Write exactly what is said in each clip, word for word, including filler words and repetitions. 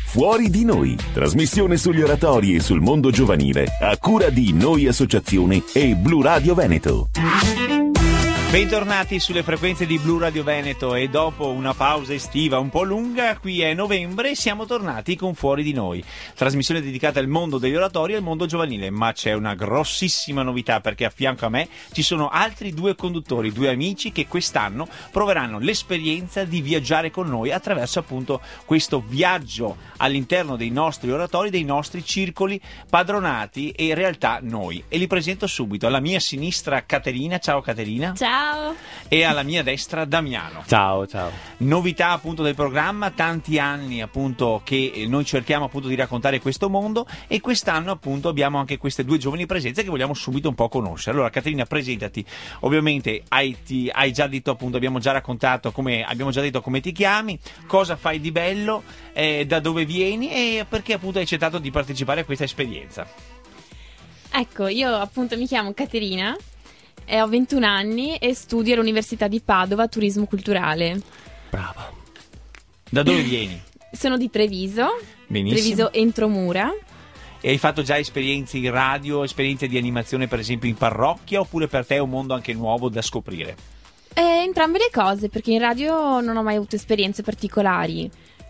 Fuori di Noi, trasmissione sugli oratori e sul mondo giovanile, a cura di Noi Associazione e Blu Radio Veneto. Bentornati sulle frequenze di Blu Radio Veneto e dopo una pausa estiva un po' lunga, qui è novembre, siamo tornati con Fuori di Noi, trasmissione dedicata al mondo degli oratori e al mondo giovanile, ma c'è una grossissima novità perché a fianco a me ci sono altri due conduttori, due amici che quest'anno proveranno l'esperienza di viaggiare con noi attraverso appunto questo viaggio all'interno dei nostri oratori, dei nostri circoli padronati e in realtà noi. E li presento subito. Alla mia sinistra Caterina, ciao Caterina. Ciao. E alla mia destra Damiano. Ciao, ciao. Novità appunto del programma, tanti anni appunto che noi cerchiamo appunto di raccontare questo mondo e quest'anno appunto abbiamo anche queste due giovani presenze che vogliamo subito un po' conoscere. Allora Caterina, presentati. Ovviamente hai, ti, hai già detto appunto, abbiamo già raccontato come abbiamo già detto come ti chiami, cosa fai di bello, eh, da dove vieni e perché appunto hai accettato di partecipare a questa esperienza. Ecco, io appunto mi chiamo Caterina. E ho ventuno anni e studio all'Università di Padova Turismo Culturale. Brava. Da dove vieni? Sono di Treviso. Benissimo. Treviso Entromura. E hai fatto già esperienze in radio, esperienze di animazione per esempio in parrocchia, oppure per te è un mondo anche nuovo da scoprire? E entrambe le cose, perché in radio non ho mai avuto esperienze particolari.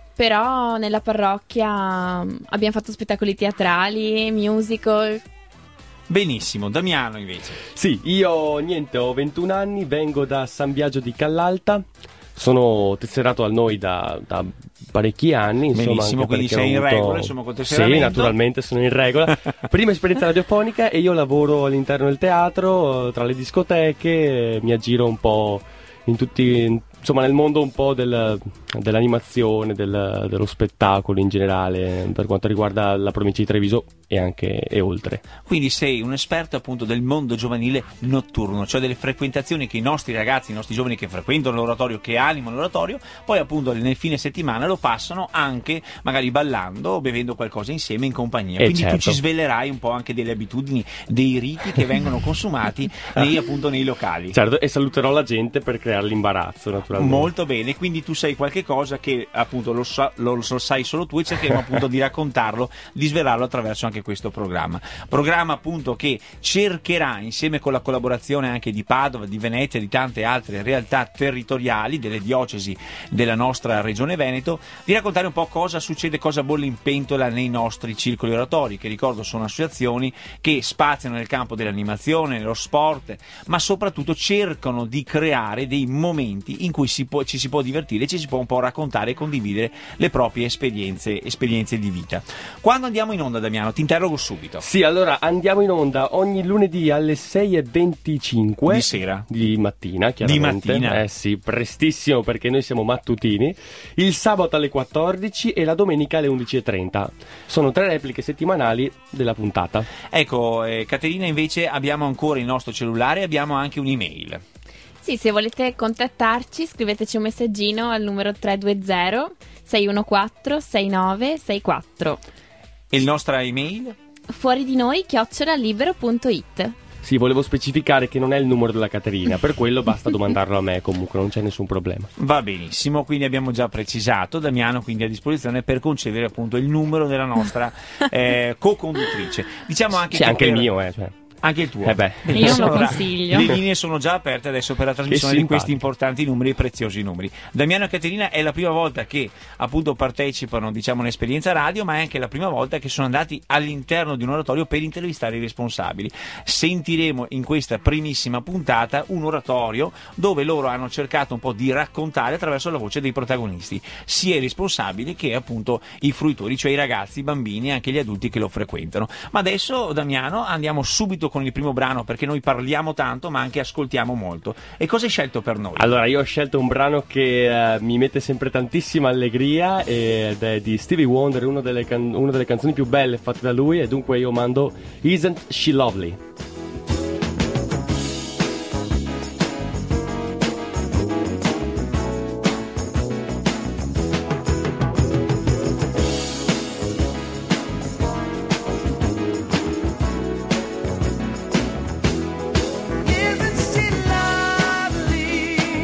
Però nella parrocchia abbiamo fatto spettacoli teatrali, musical. Benissimo, Damiano invece. Sì, io niente, ho ventuno anni, vengo da San Biagio di Callalta, sono tesserato al Noi da, da parecchi anni. Insomma, benissimo, quindi sei in avuto... regola insomma col tesseramento? Sì, naturalmente sono in regola. Prima esperienza radiofonica e io lavoro all'interno del teatro, tra le discoteche, mi aggiro un po' in tutti... Insomma, nel mondo un po' del, dell'animazione, del, dello spettacolo in generale, per quanto riguarda la provincia di Treviso e anche e oltre. Quindi sei un esperto appunto del mondo giovanile notturno, cioè delle frequentazioni che i nostri ragazzi, i nostri giovani che frequentano l'oratorio, che animano l'oratorio, poi appunto nel fine settimana lo passano anche magari ballando o bevendo qualcosa insieme in compagnia. Eh Quindi certo. Tu ci svelerai un po' anche delle abitudini, dei riti che vengono consumati nei, appunto nei locali. Certo, e saluterò la gente per creare l'imbarazzo, naturalmente. Molto bene, quindi tu sai qualche cosa che appunto lo, sa, lo, lo sai solo tu e cercheremo appunto di raccontarlo, di svelarlo attraverso anche questo programma. Programma appunto che cercherà, insieme con la collaborazione anche di Padova, di Venezia e di tante altre realtà territoriali delle diocesi della nostra regione Veneto, di raccontare un po' cosa succede, cosa bolle in pentola nei nostri circoli oratori, che ricordo sono associazioni che spaziano nel campo dell'animazione, nello sport, ma soprattutto cercano di creare dei momenti in cui si può, ci si può divertire, ci si può un po' raccontare e condividere le proprie esperienze, esperienze di vita. Quando andiamo in onda, Damiano? Ti interrogo subito. Sì, allora andiamo in onda ogni lunedì alle sei e venticinque di sera, di mattina, chiaramente. Di mattina. Eh sì, prestissimo perché noi siamo mattutini. Il sabato alle quattordici e la domenica alle undici e trenta. Sono tre repliche settimanali della puntata. Ecco, eh, Caterina, invece abbiamo ancora il nostro cellulare, abbiamo anche un'email. Sì, se volete contattarci scriveteci un messaggino al numero tre due zero sei uno quattro sei nove sei quattro. E il nostra email? Fuori di noi chiocciola libero punto it. Sì, volevo specificare che non è il numero della Caterina, per quello basta domandarlo a me, comunque non c'è nessun problema. Va benissimo, quindi abbiamo già precisato, Damiano quindi a disposizione per concedere appunto il numero della nostra eh, co-conduttrice. Diciamo anche C'è che anche per... il mio, eh, cioè. Anche il tuo. Eh beh. Io non lo consiglio. Le linee sono già aperte adesso per la trasmissione di questi importanti numeri, preziosi numeri. Damiano e Caterina è la prima volta che appunto partecipano, diciamo, un'esperienza radio, ma è anche la prima volta che sono andati all'interno di un oratorio per intervistare i responsabili. Sentiremo in questa primissima puntata un oratorio dove loro hanno cercato un po' di raccontare attraverso la voce dei protagonisti, sia i responsabili che appunto i fruitori, cioè i ragazzi, i bambini e anche gli adulti che lo frequentano. Ma adesso, Damiano, andiamo subito con il primo brano, perché noi parliamo tanto ma anche ascoltiamo molto. E cosa hai scelto per noi? Allora, io ho scelto un brano che uh, mi mette sempre tantissima allegria ed è di Stevie Wonder, una delle, can- una delle canzoni più belle fatte da lui, e dunque io mando Isn't She Lovely?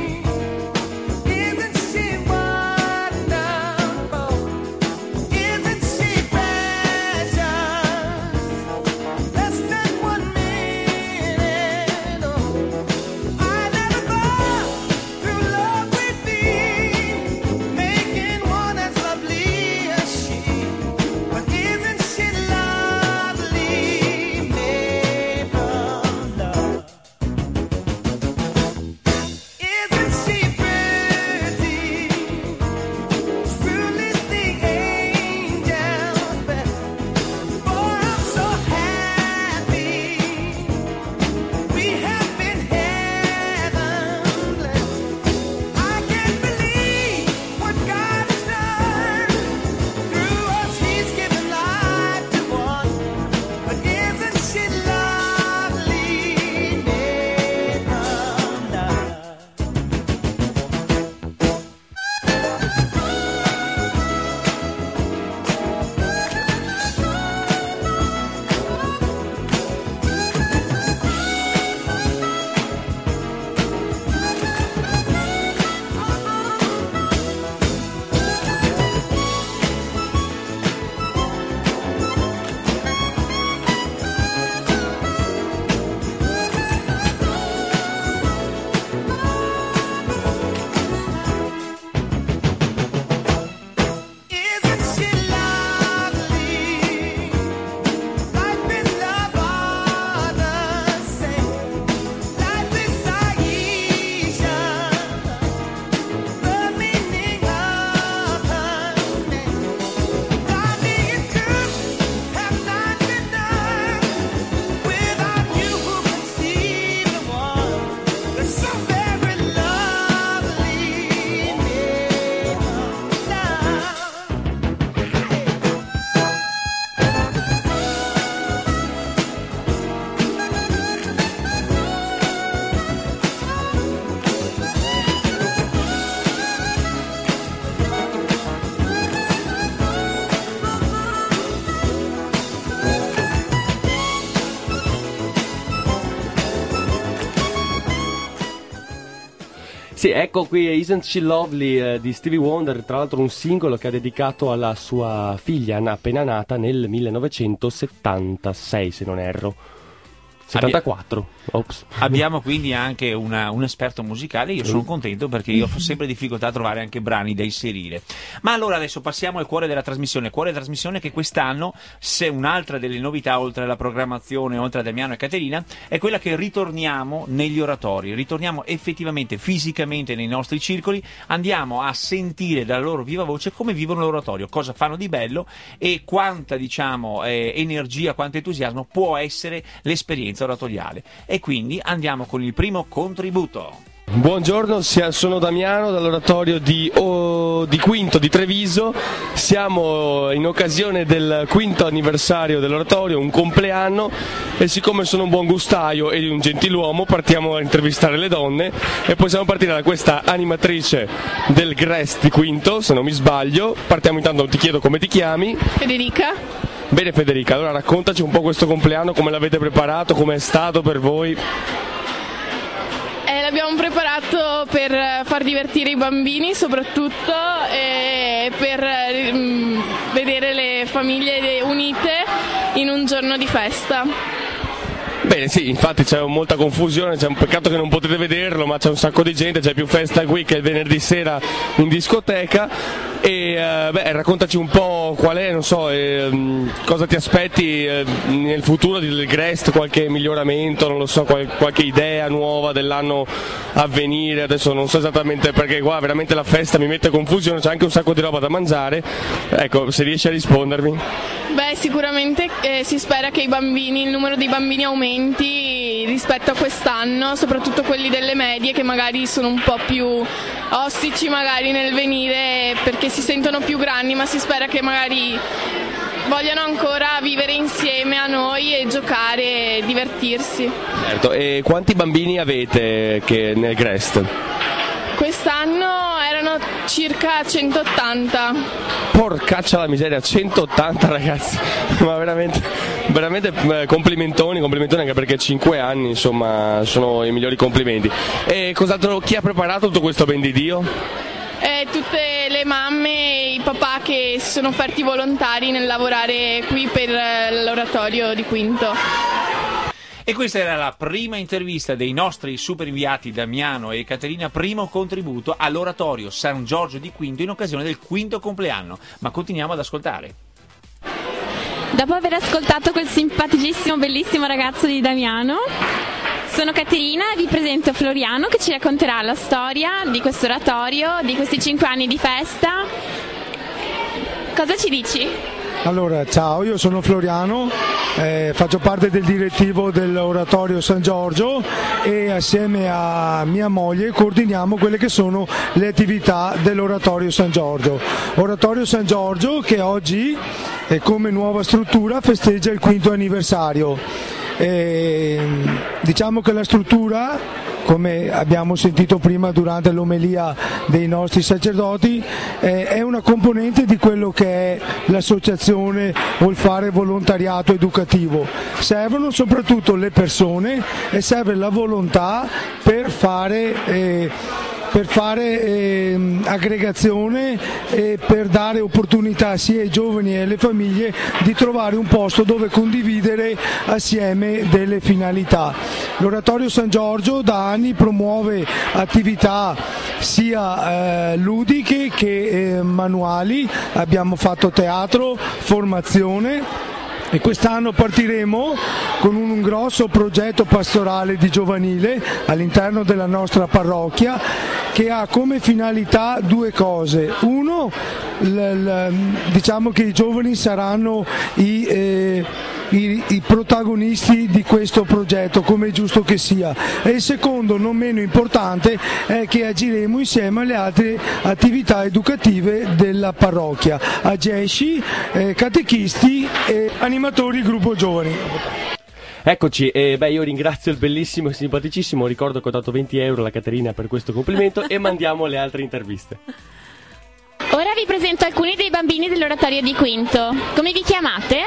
Isn't Sì, ecco qui Isn't She Lovely eh, di Stevie Wonder, tra l'altro un singolo che ha dedicato alla sua figlia appena nata nel millenovecentosettantasei, se non erro. settantaquattro. Ops. Abbiamo quindi anche una, un esperto musicale. Io sono contento perché io ho sempre difficoltà a trovare anche brani da inserire. Ma allora adesso passiamo al cuore della trasmissione. Cuore della trasmissione che quest'anno, se un'altra delle novità oltre alla programmazione, oltre a Damiano e Caterina, è quella che ritorniamo negli oratori, ritorniamo effettivamente fisicamente nei nostri circoli, andiamo a sentire dalla loro viva voce come vivono l'oratorio, cosa fanno di bello e quanta, diciamo, eh, energia, quanto entusiasmo può essere l'esperienza oratoriale. E quindi andiamo con il primo contributo. Buongiorno, sono Damiano dall'oratorio di, oh, di Quinto di Treviso. Siamo in occasione del quinto anniversario dell'oratorio, un compleanno, e siccome sono un buon gustaio e un gentiluomo partiamo a intervistare le donne e possiamo partire da questa animatrice del Grest di Quinto, se non mi sbaglio. Partiamo intanto, ti chiedo come ti chiami? Federica. Bene Federica, allora raccontaci un po' questo compleanno, come l'avete preparato, come è stato per voi? Eh, l'abbiamo preparato per far divertire i bambini soprattutto e per mm, vedere le famiglie unite in un giorno di festa. Bene, sì, infatti c'è molta confusione, c'è un peccato che non potete vederlo, ma c'è un sacco di gente, c'è più festa qui che il venerdì sera in discoteca. E eh, beh, raccontaci un po' qual è, non so, eh, cosa ti aspetti eh, nel futuro del Grest, qualche miglioramento, non lo so, qual- qualche idea nuova dell'anno a venire. Adesso non so esattamente, perché qua veramente la festa mi mette confusione, c'è anche un sacco di roba da mangiare. Ecco, se riesci a rispondermi. Beh, sicuramente eh, si spera che i bambini, il numero di bambini aumenti rispetto a quest'anno, soprattutto quelli delle medie che magari sono un po' più ostici magari nel venire perché si sentono più grandi, ma si spera che magari vogliano ancora vivere insieme a noi e giocare e divertirsi. Certo, e quanti bambini avete che nel Grest? Quest'anno erano circa centottanta. Porcaccia la miseria, centottanta ragazzi, ma veramente, veramente eh, complimentoni, complimentoni anche perché cinque anni insomma sono i migliori complimenti. E cos'altro, chi ha preparato tutto questo ben di Dio? Eh, tutte le mamme e i papà che si sono offerti volontari nel lavorare qui per l'oratorio di Quinto. E questa era la prima intervista dei nostri super inviati Damiano e Caterina, primo contributo all'oratorio San Giorgio di Quinto in occasione del quinto compleanno. Ma continuiamo ad ascoltare. Dopo aver ascoltato quel simpaticissimo, bellissimo ragazzo di Damiano, sono Caterina e vi presento Floriano che ci racconterà la storia di questo oratorio, di questi cinque anni di festa. Cosa ci dici? Allora, ciao, io sono Floriano, eh, faccio parte del direttivo dell'oratorio San Giorgio e assieme a mia moglie coordiniamo quelle che sono le attività dell'oratorio San Giorgio. Oratorio San Giorgio che oggi, eh, come nuova struttura, festeggia il quinto anniversario. E, diciamo che la struttura, come abbiamo sentito prima durante l'omelia dei nostri sacerdoti, eh, è una componente di quello che è l'associazione o il fare volontariato educativo. Servono soprattutto le persone e serve la volontà per fare eh, per fare eh, aggregazione e per dare opportunità sia ai giovani e alle famiglie di trovare un posto dove condividere assieme delle finalità. L'oratorio San Giorgio da anni promuove attività sia eh, ludiche che eh, manuali, abbiamo fatto teatro, formazione. E quest'anno partiremo con un grosso progetto pastorale di giovanile all'interno della nostra parrocchia che ha come finalità due cose. Uno, l- l- diciamo che i giovani saranno i, eh, i, i protagonisti di questo progetto, come è giusto che sia. E il secondo, non meno importante, è che agiremo insieme alle altre attività educative della parrocchia, agesci, eh, catechisti e animatori gruppo giovani. Eccoci, e beh, io ringrazio il bellissimo e simpaticissimo, ricordo che ho dato venti euro alla Caterina per questo complimento e mandiamo le altre interviste. Ora vi presento alcuni dei bambini dell'oratorio di Quinto. Come vi chiamate?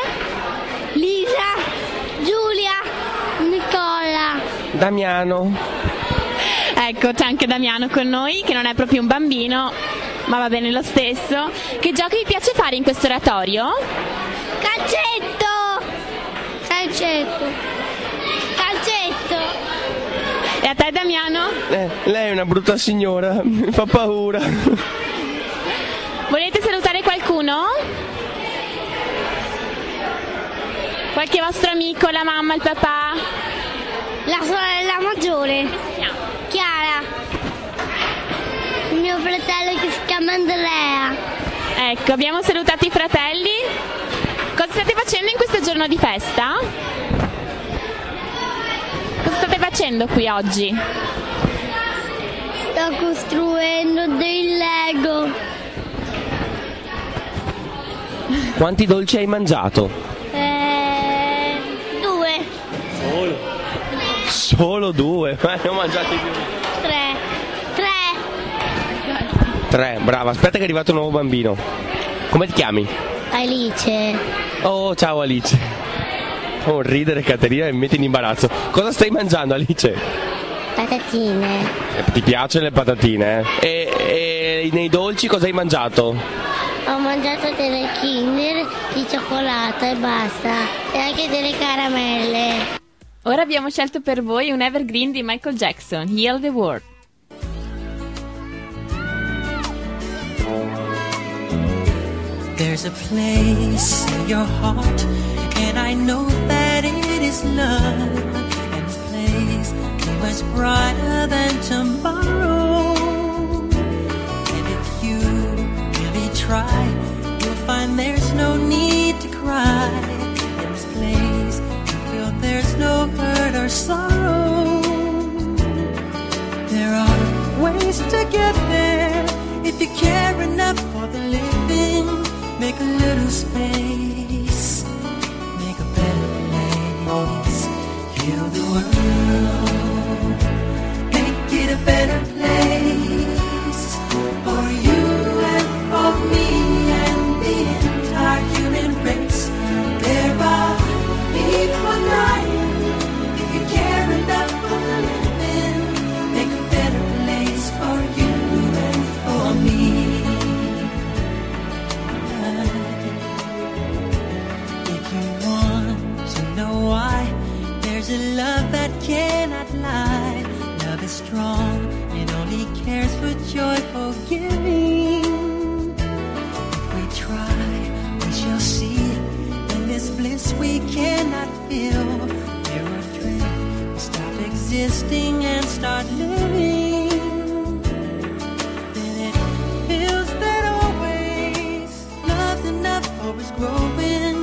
Lisa, Giulia, Nicola. Damiano. Ecco, c'è anche Damiano con noi, che non è proprio un bambino, ma va bene lo stesso. Che giochi vi piace fare in questo oratorio? Calcetto! Calcetto! Calcetto! E a te, Damiano? Eh, lei è una brutta signora, mi fa paura. Volete salutare qualcuno? Qualche vostro amico, la mamma, il papà? La sorella maggiore. Come si chiama? Chiara. Il mio fratello che si chiama Andrea. Ecco, abbiamo salutato i fratelli. Cosa state facendo in questo giorno di festa? Cosa state facendo qui oggi? Sto costruendo dei Lego. Quanti dolci hai mangiato? Eh, due. Solo. Solo due? Ma ne ho mangiati più. Tre. Tre. Tre, brava. Aspetta che è arrivato un nuovo bambino. Come ti chiami? Alice. Oh, ciao Alice. Oh, ridere Caterina e mi metti in imbarazzo. Cosa stai mangiando, Alice? Patatine. Eh, ti piacciono le patatine? Eh? E, e nei dolci cosa hai mangiato? Ho mangiato delle Kinder di cioccolato e basta. E anche delle caramelle. Ora abbiamo scelto per voi un evergreen di Michael Jackson, Heal the World. There's a place in your heart, and I know that it is love. And this place is much brighter than tomorrow. And if you really try, you'll find there's no need to cry. In this place, you feel there's no hurt or sorrow. There are ways to get there if you care enough for the living. Make a little space, make a better place. Heal the world, make it a better place. For you and for me and the entire human race. There are people dying. If you care enough for the living, make a better place for you and for me. Why? There's a love that cannot lie. Love is strong, it only cares for joyful giving. If we try, we shall see. In this bliss we cannot feel. Fear or dread, we stop existing and start living. Then it feels that always love's enough for us growing.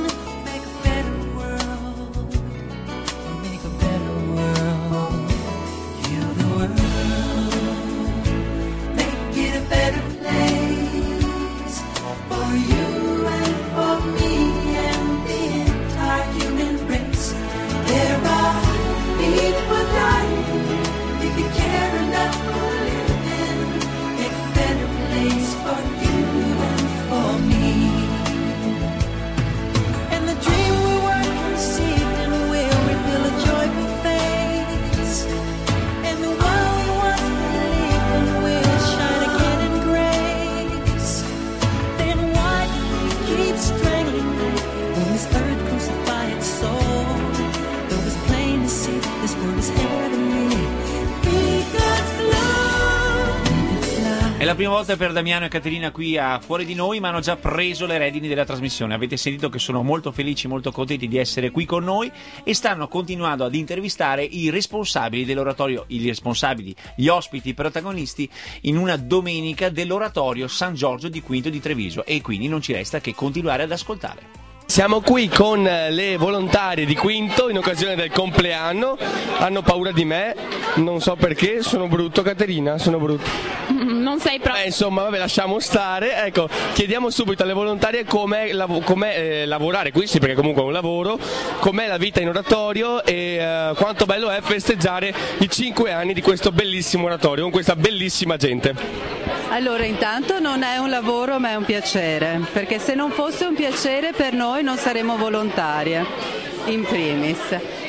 È la prima volta per Damiano e Caterina qui a Fuori di Noi, ma hanno già preso le redini della trasmissione. Avete sentito che sono molto felici, molto contenti di essere qui con noi e stanno continuando ad intervistare i responsabili dell'oratorio, i responsabili, gli ospiti, i protagonisti in una domenica dell'oratorio San Giorgio di Quinto di Treviso, e quindi non ci resta che continuare ad ascoltare. Siamo qui con le volontarie di Quinto in occasione del compleanno. Hanno paura di me, non so perché, sono brutto Caterina, sono brutto. Non sei proprio... Beh, insomma, vabbè, lasciamo stare. Ecco, chiediamo subito alle volontarie com'è, lav- com'è eh, lavorare qui, sì, perché comunque è un lavoro, com'è la vita in oratorio e eh, quanto bello è festeggiare i cinque anni di questo bellissimo oratorio con questa bellissima gente. Allora, intanto non è un lavoro ma è un piacere, perché se non fosse un piacere per noi non saremmo volontarie, in primis.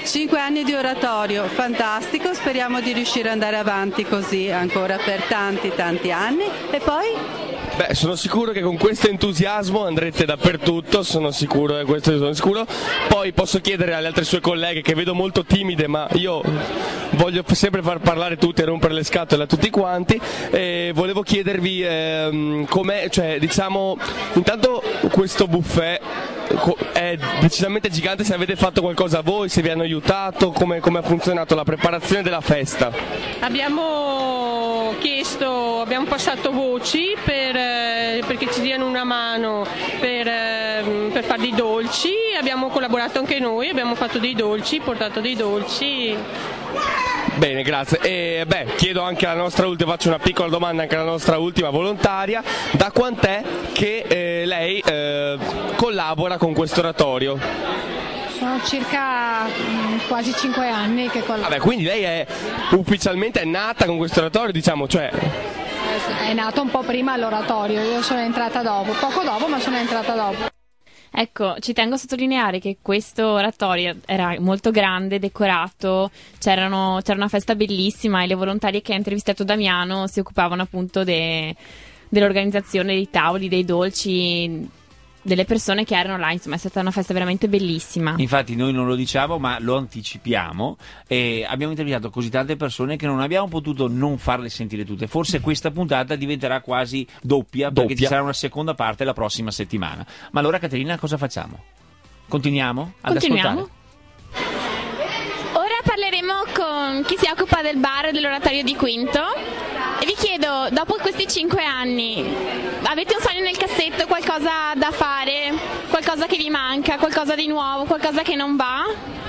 Cinque anni di oratorio, fantastico, speriamo di riuscire ad andare avanti così ancora per tanti tanti anni. E poi? Beh, sono sicuro che con questo entusiasmo andrete dappertutto, sono sicuro, di questo sono sicuro. Poi posso chiedere alle altre sue colleghe, che vedo molto timide, ma io voglio sempre far parlare tutti e rompere le scatole a tutti quanti, e volevo chiedervi ehm, com'è, cioè diciamo, intanto questo buffet è decisamente gigante, se avete fatto qualcosa voi, se vi hanno aiutato, come, come ha funzionato la preparazione della festa? Abbiamo chiesto, abbiamo passato voci per, eh, perché ci diano una mano per, eh, per fare dei dolci, abbiamo collaborato anche noi, abbiamo fatto dei dolci, portato dei dolci. Bene, grazie. E beh, chiedo anche alla nostra ultima, faccio una piccola domanda anche alla nostra ultima volontaria: da quant'è che eh, lei eh, collabora con questo oratorio? Sono circa mh, quasi cinque anni che collaboro. Vabbè, quindi lei è ufficialmente è nata con questo oratorio, diciamo, cioè... È nato un po' prima l'oratorio, io sono entrata dopo, poco dopo, ma sono entrata dopo. Ecco, ci tengo a sottolineare che questo oratorio era molto grande, decorato, c'erano, c'era una festa bellissima e le volontarie che ha intervistato Damiano si occupavano appunto de, dell'organizzazione dei tavoli, dei dolci, delle persone che erano là. Insomma, è stata una festa veramente bellissima. Infatti noi non lo diciamo, ma lo anticipiamo, e abbiamo intervistato così tante persone che non abbiamo potuto non farle sentire tutte. Forse questa puntata diventerà quasi doppia, perché doppia. ci sarà una seconda parte la prossima settimana. Ma allora, Caterina, cosa facciamo? Continuiamo ad Continuiamo. ascoltare? Ora parleremo con chi si occupa del bar dell'oratorio di Quinto e vi chiedo, dopo questi cinque anni, avete un sogno nel cassetto, qualcosa da fare, qualcosa che vi manca, qualcosa di nuovo, qualcosa che non va?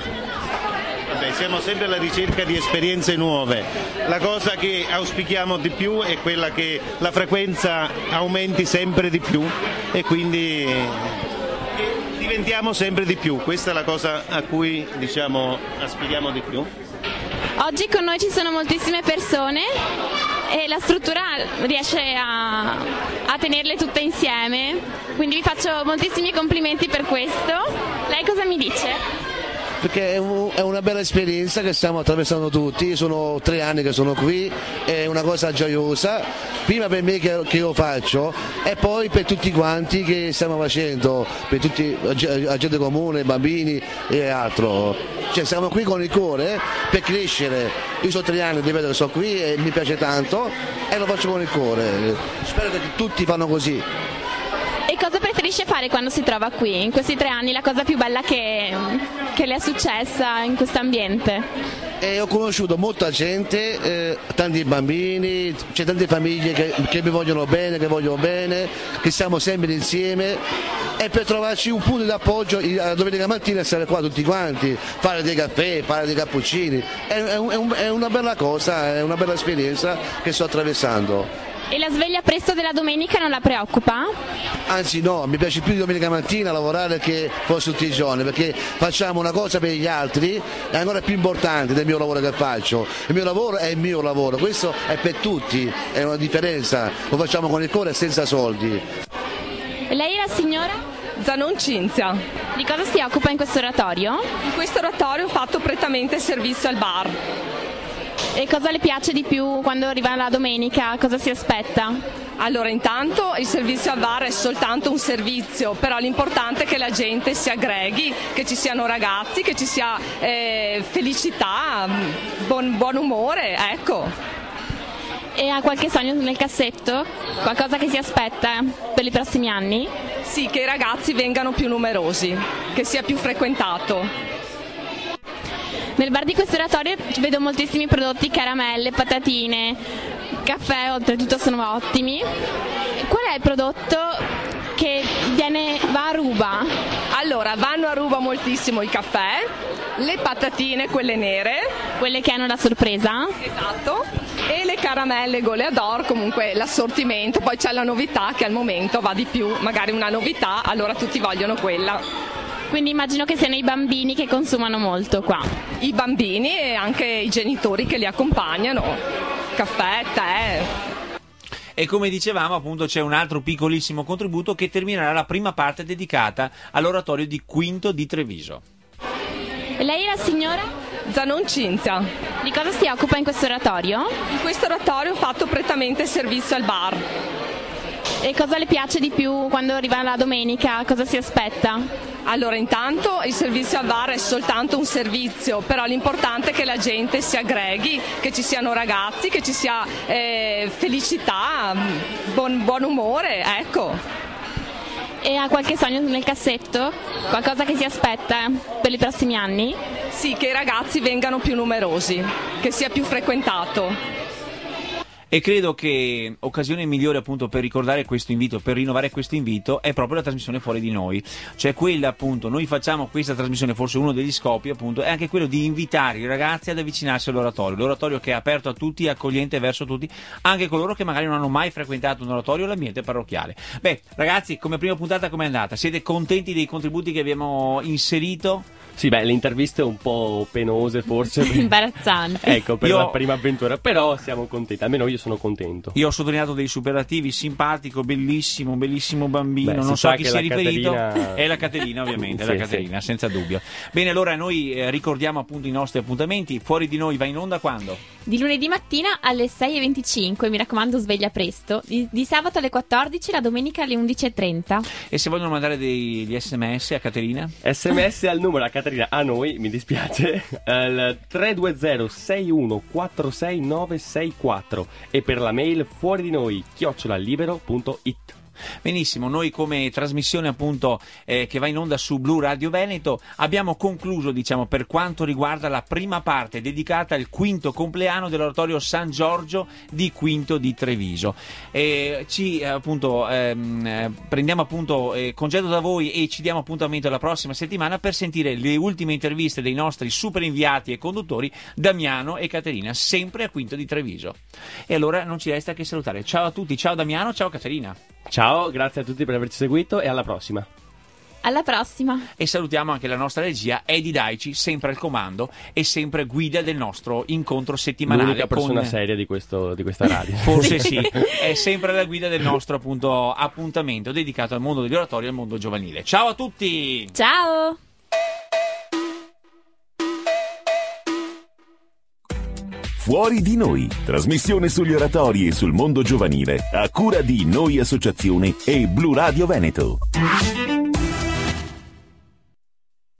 Vabbè, siamo sempre alla ricerca di esperienze nuove. La cosa che auspichiamo di più è quella che la frequenza aumenti sempre di più e quindi diventiamo sempre di più. Questa è la cosa a cui, diciamo, aspiriamo di più. Oggi con noi ci sono moltissime persone e la struttura riesce a, a tenerle tutte insieme, quindi vi faccio moltissimi complimenti per questo. Lei cosa mi dice? Perché è, un, è una bella esperienza che stiamo attraversando tutti, sono tre anni che sono qui, è una cosa gioiosa, prima per me che, che io faccio e poi per tutti quanti che stiamo facendo, per tutti la gente comune, bambini e altro. Cioè siamo qui con il cuore per crescere, io sono tre anni, ripeto che sono qui e mi piace tanto e lo faccio con il cuore, spero che tutti fanno così. E cosa preferisce fare quando si trova qui? In questi tre anni la cosa più bella che, che le è successa in questo ambiente? E ho conosciuto molta gente, eh, tanti bambini, c'è tante famiglie che, che mi vogliono bene, che vogliono bene, che siamo sempre insieme e per trovarci un punto di appoggio la domenica mattina stare qua tutti quanti, fare dei caffè, fare dei cappuccini, è, è, un, è una bella cosa, è una bella esperienza che sto attraversando. E la sveglia presto della domenica non la preoccupa? Anzi no, mi piace più di domenica mattina lavorare che forse tutti i giorni, perché facciamo una cosa per gli altri, è ancora più importante del mio lavoro che faccio. Il mio lavoro è il mio lavoro, questo è per tutti, è una differenza, lo facciamo con il cuore e senza soldi. E lei è la signora? Zanon Cinzia. Di cosa si occupa in questo oratorio? In questo oratorio ho fatto prettamente servizio al bar. E cosa le piace di più quando arriva la domenica? Cosa si aspetta? Allora, intanto il servizio al bar è soltanto un servizio, però l'importante è che la gente si aggreghi, che ci siano ragazzi, che ci sia eh, felicità, buon, buon umore, ecco. E ha qualche sogno nel cassetto? Qualcosa che si aspetta per i prossimi anni? Sì, che i ragazzi vengano più numerosi, che sia più frequentato. Nel bar di questo oratorio vedo moltissimi prodotti, caramelle, patatine, caffè, oltretutto sono ottimi. Qual è il prodotto che viene, va a ruba? Allora, vanno a ruba moltissimo il caffè, le patatine, quelle nere. Quelle che hanno la sorpresa? Esatto. E le caramelle Goleador, comunque l'assortimento. Poi c'è la novità che al momento va di più, magari una novità, allora tutti vogliono quella. Quindi immagino che siano i bambini che consumano molto qua. I bambini e anche i genitori che li accompagnano, caffè, tè. E come dicevamo, appunto, c'è un altro piccolissimo contributo che terminerà la prima parte dedicata all'oratorio di Quinto di Treviso. E lei è la signora? Zanon Cinzia. Di cosa si occupa in questo oratorio? In questo oratorio ho fatto prettamente servizio al bar. E cosa le piace di più quando arriva la domenica? Cosa si aspetta? Allora, intanto il servizio al bar è soltanto un servizio, però l'importante è che la gente si aggreghi, che ci siano ragazzi, che ci sia eh, felicità, buon, buon umore, ecco. E ha qualche sogno nel cassetto? Qualcosa che si aspetta per i prossimi anni? Sì, che i ragazzi vengano più numerosi, che sia più frequentato. E credo che occasione migliore appunto per ricordare questo invito, per rinnovare questo invito, è proprio la trasmissione Fuori di Noi, cioè quella appunto, noi facciamo questa trasmissione, forse uno degli scopi appunto è anche quello di invitare i ragazzi ad avvicinarsi all'oratorio, l'oratorio che è aperto a tutti, accogliente verso tutti, anche coloro che magari non hanno mai frequentato un oratorio o l'ambiente parrocchiale. Beh ragazzi, come prima puntata com'è andata? Siete contenti dei contributi che abbiamo inserito? Sì, beh, le interviste un po' penose forse. Imbarazzanti. Ecco, per Io... la prima avventura, però siamo contenti, almeno io sono contento. Io ho sottolineato dei superlativi, simpatico, bellissimo, bellissimo bambino, Beh, non si so sa a chi che si è la riferito. Caterina... È la Caterina ovviamente, sì, è la Caterina, sì. senza dubbio. Bene, allora noi eh, ricordiamo appunto i nostri appuntamenti. Fuori di Noi va in onda quando? Di lunedì mattina alle sei e venticinque, mi raccomando sveglia presto, di, di sabato alle quattordici, la domenica alle undici e trenta. E se vogliono mandare degli sms a Caterina? Sms al numero a Caterina, a noi, mi dispiace, il tre due zero sei uno quattro sei nove sei quattro e per la mail fuori di noi chiocciola libero punto it. Benissimo, noi come trasmissione appunto eh, che va in onda su Blu Radio Veneto abbiamo concluso, diciamo, per quanto riguarda la prima parte dedicata al quinto compleanno dell'oratorio San Giorgio di Quinto di Treviso. E ci appunto ehm, prendiamo appunto eh, congedo da voi e ci diamo appuntamento la prossima settimana per sentire le ultime interviste dei nostri super inviati e conduttori Damiano e Caterina, sempre a Quinto di Treviso. E allora non ci resta che salutare. Ciao a tutti, ciao Damiano, ciao Caterina. Ciao, grazie a tutti per averci seguito e alla prossima. Alla prossima. E salutiamo anche la nostra regia Edi Daici, sempre al comando e sempre guida del nostro incontro settimanale. L'unica persona con... seria di, questo, di questa radio. Forse sì, è sempre la guida del nostro appunto appuntamento dedicato al mondo degli oratori e al mondo giovanile. Ciao a tutti! Ciao! Fuori di Noi, trasmissione sugli oratori e sul mondo giovanile, a cura di Noi Associazione e Blu Radio Veneto.